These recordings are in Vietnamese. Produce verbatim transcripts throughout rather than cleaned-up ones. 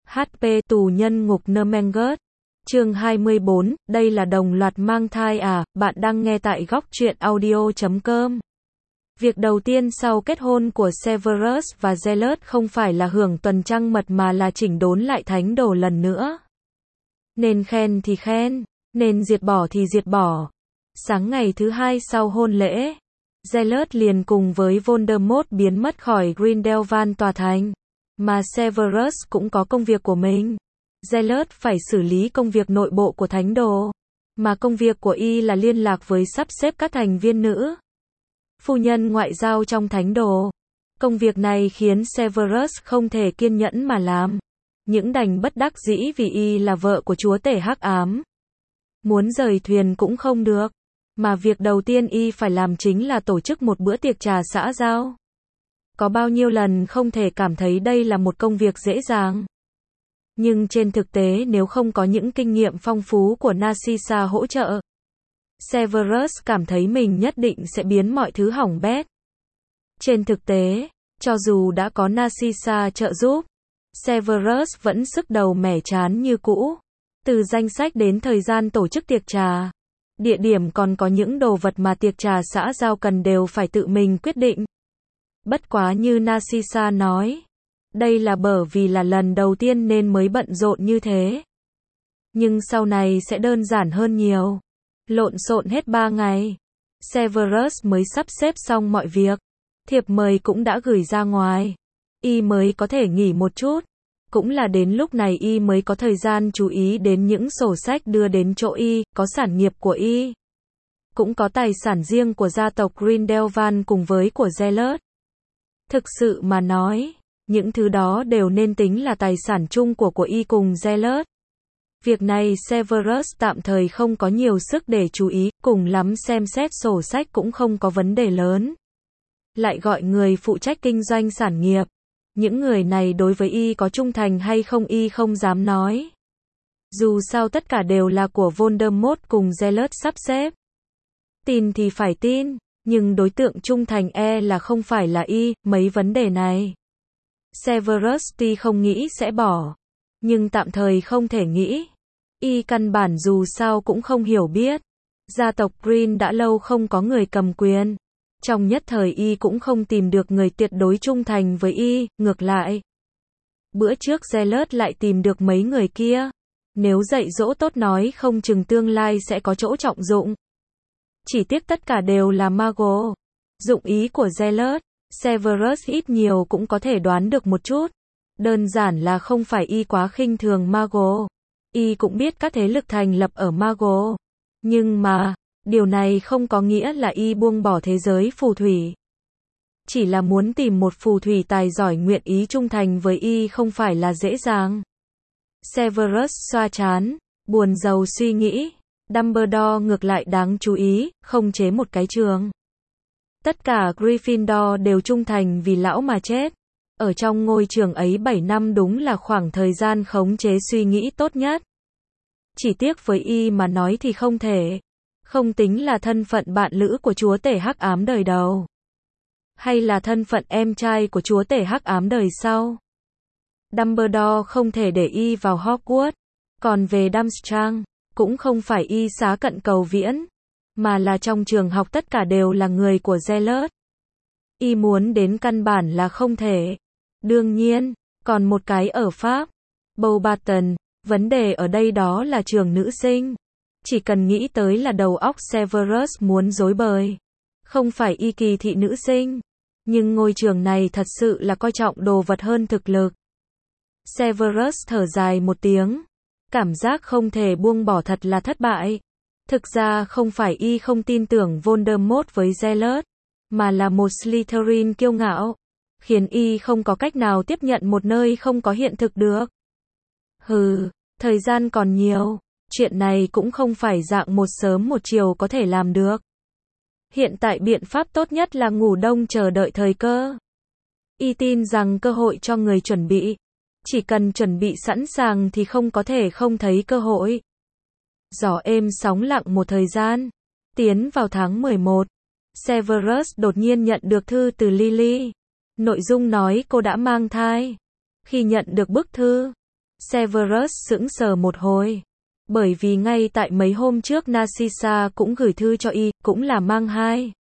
hát pê tù nhân ngục Nuremberg. Chương hai mươi bốn, đây là đồng loạt mang thai à, bạn đang nghe tại góc truyện audio chấm com. Việc đầu tiên sau kết hôn của Severus và Zealot không phải là hưởng tuần trăng mật mà là chỉnh đốn lại thánh đồ lần nữa. Nên khen thì khen, nên diệt bỏ thì diệt bỏ. Sáng ngày thứ hai sau hôn lễ, Zealot liền cùng với Voldemort biến mất khỏi Grindelwald tòa thành. Mà Severus cũng có công việc của mình. Zealot phải xử lý công việc nội bộ của thánh đồ. Mà công việc của y là liên lạc với sắp xếp các thành viên nữ phu nhân ngoại giao trong thánh đồ. Công việc này khiến Severus không thể kiên nhẫn mà làm. Những đành bất đắc dĩ vì y là vợ của chúa tể hắc ám. Muốn rời thuyền cũng không được. Mà việc đầu tiên y phải làm chính là tổ chức một bữa tiệc trà xã giao. Có bao nhiêu lần không thể cảm thấy đây là một công việc dễ dàng. Nhưng trên thực tế nếu không có những kinh nghiệm phong phú của Narcissa hỗ trợ, Severus cảm thấy mình nhất định sẽ biến mọi thứ hỏng bét. Trên thực tế, cho dù đã có Narcissa trợ giúp, Severus vẫn sức đầu mẻ chán như cũ. Từ danh sách đến thời gian tổ chức tiệc trà, địa điểm còn có những đồ vật mà tiệc trà xã giao cần đều phải tự mình quyết định. Bất quá như Narcissa nói, đây là bởi vì là lần đầu tiên nên mới bận rộn như thế. Nhưng sau này sẽ đơn giản hơn nhiều. Lộn xộn hết ba ngày, Severus mới sắp xếp xong mọi việc. Thiệp mời cũng đã gửi ra ngoài. Y mới có thể nghỉ một chút. Cũng là đến lúc này y mới có thời gian chú ý đến những sổ sách đưa đến chỗ y, có sản nghiệp của y. Cũng có tài sản riêng của gia tộc Grindelwald cùng với của Zealot. Thực sự mà nói, những thứ đó đều nên tính là tài sản chung của của y cùng Zealot. Việc này Severus tạm thời không có nhiều sức để chú ý, cùng lắm xem xét sổ sách cũng không có vấn đề lớn. Lại gọi người phụ trách kinh doanh sản nghiệp. Những người này đối với y có trung thành hay không y không dám nói. Dù sao tất cả đều là của Voldemort cùng Zealot sắp xếp. Tin thì phải tin, nhưng đối tượng trung thành e là không phải là y, mấy vấn đề này. Severus tuy không nghĩ sẽ bỏ, nhưng tạm thời không thể nghĩ. Y căn bản dù sao cũng không hiểu biết. Gia tộc Green đã lâu không có người cầm quyền. Trong nhất thời y cũng không tìm được người tuyệt đối trung thành với y, ngược lại. Bữa trước Zealot lại tìm được mấy người kia. Nếu dạy dỗ tốt nói không chừng tương lai sẽ có chỗ trọng dụng. Chỉ tiếc tất cả đều là Mago. Dụng ý của Zealot, Severus ít nhiều cũng có thể đoán được một chút. Đơn giản là không phải y quá khinh thường Mago. Y cũng biết các thế lực thành lập ở Mago. Nhưng mà, điều này không có nghĩa là y buông bỏ thế giới phù thủy. Chỉ là muốn tìm một phù thủy tài giỏi nguyện ý trung thành với y không phải là dễ dàng. Severus xoa trán, buồn rầu suy nghĩ. Dumbledore ngược lại đáng chú ý, không chế một cái trường. Tất cả Gryffindor đều trung thành vì lão mà chết. Ở trong ngôi trường ấy bảy năm đúng là khoảng thời gian khống chế suy nghĩ tốt nhất. Chỉ tiếc với y mà nói thì không thể. Không tính là thân phận bạn lữ của chúa tể hắc ám đời đầu. Hay là thân phận em trai của chúa tể hắc ám đời sau. Dumbledore không thể để y vào Hogwarts. Còn về Durmstrang, cũng không phải y xá cận cầu viễn. Mà là trong trường học tất cả đều là người của Zealot. Y muốn đến căn bản là không thể. Đương nhiên, còn một cái ở Pháp. Beauxbaton, vấn đề ở đây đó là trường nữ sinh. Chỉ cần nghĩ tới là đầu óc Severus muốn rối bời. Không phải y kỳ thị nữ sinh. Nhưng ngôi trường này thật sự là coi trọng đồ vật hơn thực lực. Severus thở dài một tiếng. Cảm giác không thể buông bỏ thật là thất bại. Thực ra không phải y không tin tưởng Voldemort với Zealot. Mà là một Slytherin kiêu ngạo. Khiến y không có cách nào tiếp nhận một nơi không có hiện thực được. Hừ, thời gian còn nhiều. Chuyện này cũng không phải dạng một sớm một chiều có thể làm được. Hiện tại biện pháp tốt nhất là ngủ đông chờ đợi thời cơ. Y tin rằng cơ hội cho người chuẩn bị. Chỉ cần chuẩn bị sẵn sàng thì không có thể không thấy cơ hội. Gió êm sóng lặng một thời gian. Tiến vào tháng mười một. Severus đột nhiên nhận được thư từ Lily. Nội dung nói cô đã mang thai. Khi nhận được bức thư, Severus sững sờ một hồi. Bởi vì ngay tại mấy hôm trước Narcissa cũng gửi thư cho y, cũng là mang hai.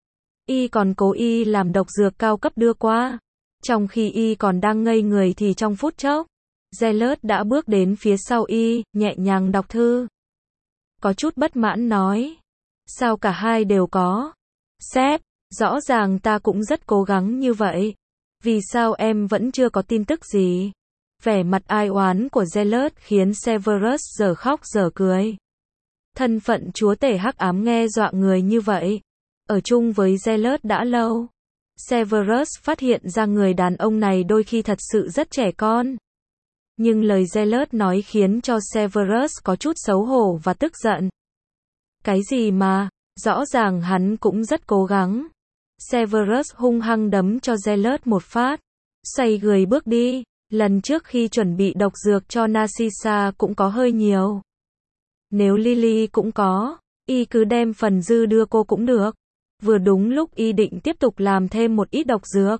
Y còn cố y làm độc dược cao cấp đưa qua. Trong khi y còn đang ngây người thì trong phút chốc, Zealot đã bước đến phía sau y, nhẹ nhàng đọc thư. Có chút bất mãn nói. Sao cả hai đều có? Sếp, rõ ràng ta cũng rất cố gắng như vậy. Vì sao em vẫn chưa có tin tức gì? Vẻ mặt ai oán của Zealot khiến Severus giờ khóc giờ cười. Thân phận chúa tể hắc ám nghe dọa người như vậy. Ở chung với Zealot đã lâu. Severus phát hiện ra người đàn ông này đôi khi thật sự rất trẻ con. Nhưng lời Zealot nói khiến cho Severus có chút xấu hổ và tức giận. Cái gì mà, rõ ràng hắn cũng rất cố gắng. Severus hung hăng đấm cho Zealot một phát. Xoay người bước đi. Lần trước khi chuẩn bị độc dược cho Narcissa cũng có hơi nhiều. Nếu Lily cũng có, y cứ đem phần dư đưa cô cũng được. Vừa đúng lúc y định tiếp tục làm thêm một ít độc dược.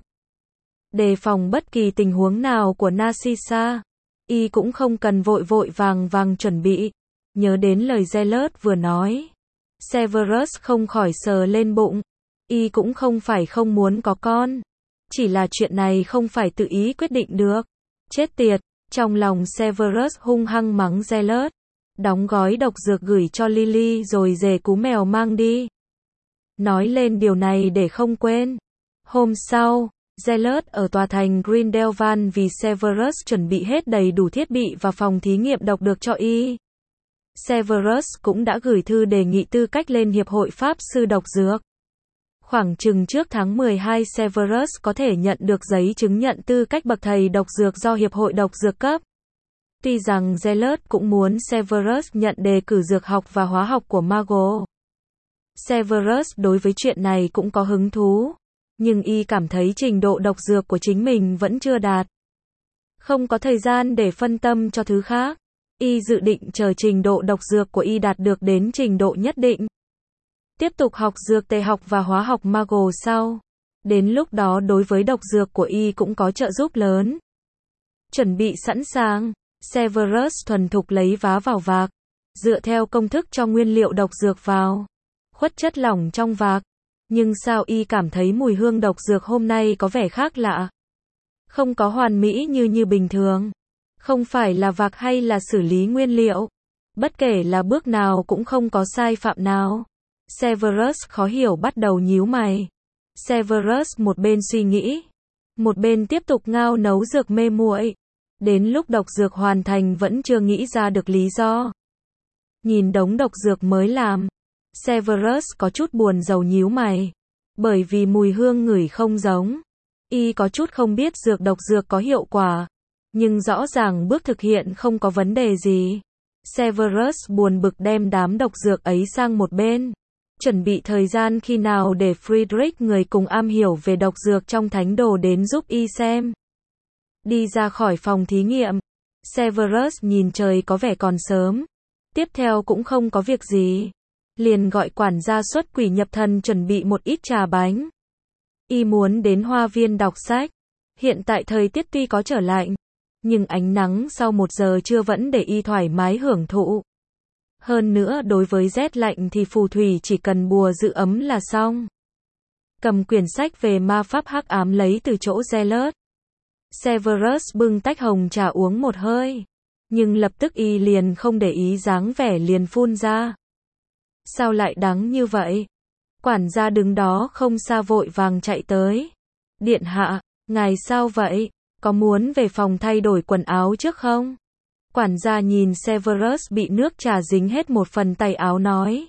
Đề phòng bất kỳ tình huống nào của Narcissa, y cũng không cần vội vội vàng vàng chuẩn bị. Nhớ đến lời Zealot vừa nói, Severus không khỏi sờ lên bụng. Y cũng không phải không muốn có con. Chỉ là chuyện này không phải tự ý quyết định được. Chết tiệt, trong lòng Severus hung hăng mắng Zealot. Đóng gói độc dược gửi cho Lily rồi dề cú mèo mang đi. Nói lên điều này để không quên. Hôm sau, Zealot ở tòa thành Grindelwald vì Severus chuẩn bị hết đầy đủ thiết bị và phòng thí nghiệm độc được cho y. Severus cũng đã gửi thư đề nghị tư cách lên Hiệp hội Pháp sư độc dược. Khoảng chừng trước tháng mười hai Severus có thể nhận được giấy chứng nhận tư cách bậc thầy độc dược do Hiệp hội độc dược cấp. Tuy rằng Zealot cũng muốn Severus nhận đề cử dược học và hóa học của Mago. Severus đối với chuyện này cũng có hứng thú. Nhưng y cảm thấy trình độ độc dược của chính mình vẫn chưa đạt. Không có thời gian để phân tâm cho thứ khác. Y dự định chờ trình độ độc dược của y đạt được đến trình độ nhất định. Tiếp tục học dược tề học và hóa học Mago sau. Đến lúc đó đối với độc dược của y cũng có trợ giúp lớn. Chuẩn bị sẵn sàng, Severus thuần thục lấy vá vào vạc. Dựa theo công thức cho nguyên liệu độc dược vào. Khuất chất lỏng trong vạc. Nhưng sao y cảm thấy mùi hương độc dược hôm nay có vẻ khác lạ. Không có hoàn mỹ như như bình thường. Không phải là vạc hay là xử lý nguyên liệu. Bất kể là bước nào cũng không có sai phạm nào. Severus khó hiểu bắt đầu nhíu mày. Severus một bên suy nghĩ, một bên tiếp tục ngao nấu dược mê muội. Đến lúc độc dược hoàn thành vẫn chưa nghĩ ra được lý do. Nhìn đống độc dược mới làm, Severus có chút buồn rầu nhíu mày. Bởi vì mùi hương ngửi không giống. Y có chút không biết dược độc dược có hiệu quả. Nhưng rõ ràng bước thực hiện không có vấn đề gì. Severus buồn bực đem đám độc dược ấy sang một bên. Chuẩn bị thời gian khi nào để Friedrich người cùng am hiểu về độc dược trong thánh đồ đến giúp y xem. Đi ra khỏi phòng thí nghiệm. Severus nhìn trời có vẻ còn sớm. Tiếp theo cũng không có việc gì. Liền gọi quản gia xuất quỷ nhập thần chuẩn bị một ít trà bánh. Y muốn đến hoa viên đọc sách. Hiện tại thời tiết tuy có trở lạnh. Nhưng ánh nắng sau một giờ trưa vẫn để y thoải mái hưởng thụ. Hơn nữa đối với rét lạnh thì phù thủy chỉ cần bùa giữ ấm là xong. Cầm quyển sách về ma pháp hắc ám lấy từ chỗ Zealot. Severus bưng tách hồng trà uống một hơi. Nhưng lập tức y liền không để ý dáng vẻ liền phun ra. Sao lại đắng như vậy? Quản gia đứng đó không xa vội vàng chạy tới. Điện hạ, ngài sao vậy? Có muốn về phòng thay đổi quần áo trước không? Quản gia nhìn Severus bị nước trà dính hết một phần tay áo nói.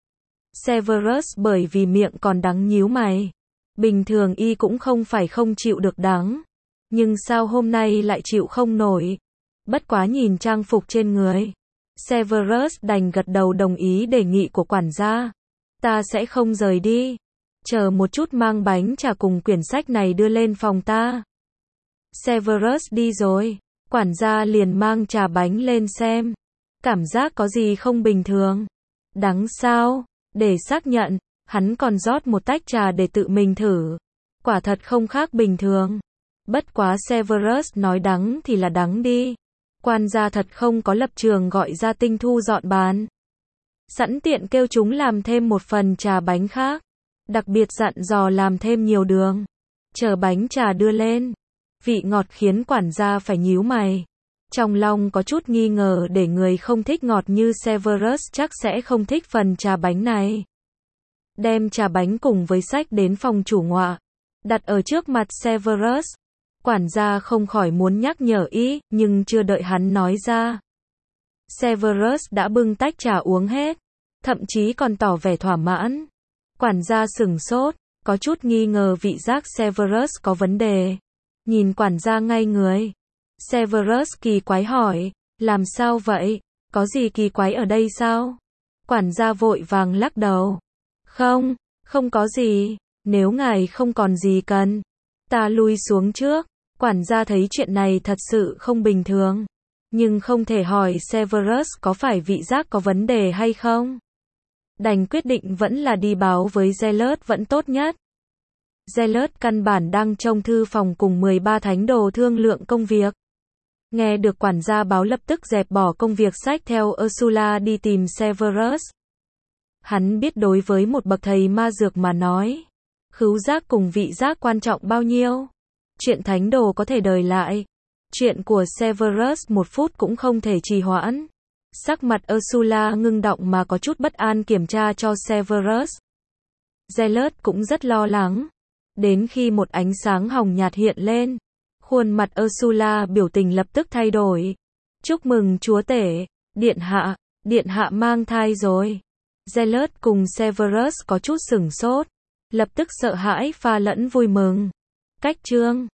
Severus bởi vì miệng còn đắng nhíu mày. Bình thường y cũng không phải không chịu được đắng. Nhưng sao hôm nay lại chịu không nổi? Bất quá nhìn trang phục trên người. Severus đành gật đầu đồng ý đề nghị của quản gia. Ta sẽ không rời đi. Chờ một chút mang bánh trà cùng quyển sách này đưa lên phòng ta. Severus đi rồi. Quản gia liền mang trà bánh lên xem. Cảm giác có gì không bình thường. Đắng sao? Để xác nhận, hắn còn rót một tách trà để tự mình thử. Quả thật không khác bình thường. Bất quá Severus nói đắng thì là đắng đi. Quan gia thật không có lập trường gọi gia tinh thu dọn bàn. Sẵn tiện kêu chúng làm thêm một phần trà bánh khác. Đặc biệt dặn dò làm thêm nhiều đường. Chờ bánh trà đưa lên. Vị ngọt khiến quản gia phải nhíu mày. Trong lòng có chút nghi ngờ để người không thích ngọt như Severus chắc sẽ không thích phần trà bánh này. Đem trà bánh cùng với sách đến phòng chủ ngọa. Đặt ở trước mặt Severus. Quản gia không khỏi muốn nhắc nhở ý, nhưng chưa đợi hắn nói ra. Severus đã bưng tách trà uống hết. Thậm chí còn tỏ vẻ thỏa mãn. Quản gia sửng sốt, có chút nghi ngờ vị giác Severus có vấn đề. Nhìn quản gia ngay người. Severus kỳ quái hỏi, làm sao vậy? Có gì kỳ quái ở đây sao? Quản gia vội vàng lắc đầu. Không, không có gì, nếu ngài không còn gì cần. Ta lui xuống trước. Quản gia thấy chuyện này thật sự không bình thường. Nhưng không thể hỏi Severus có phải vị giác có vấn đề hay không. Đành quyết định vẫn là đi báo với Zealot vẫn tốt nhất. Zealot căn bản đang trong thư phòng cùng mười ba thánh đồ thương lượng công việc. Nghe được quản gia báo lập tức dẹp bỏ công việc xách theo Ursula đi tìm Severus. Hắn biết đối với một bậc thầy ma dược mà nói, khứu giác cùng vị giác quan trọng bao nhiêu. Chuyện thánh đồ có thể đợi lại. Chuyện của Severus một phút cũng không thể trì hoãn. Sắc mặt Ursula ngưng động mà có chút bất an kiểm tra cho Severus. Zealot cũng rất lo lắng. Đến khi một ánh sáng hồng nhạt hiện lên, khuôn mặt Ursula biểu tình lập tức thay đổi. Chúc mừng chúa tể, điện hạ, điện hạ mang thai rồi. Zealot cùng Severus có chút sửng sốt, lập tức sợ hãi pha lẫn vui mừng. Cách chương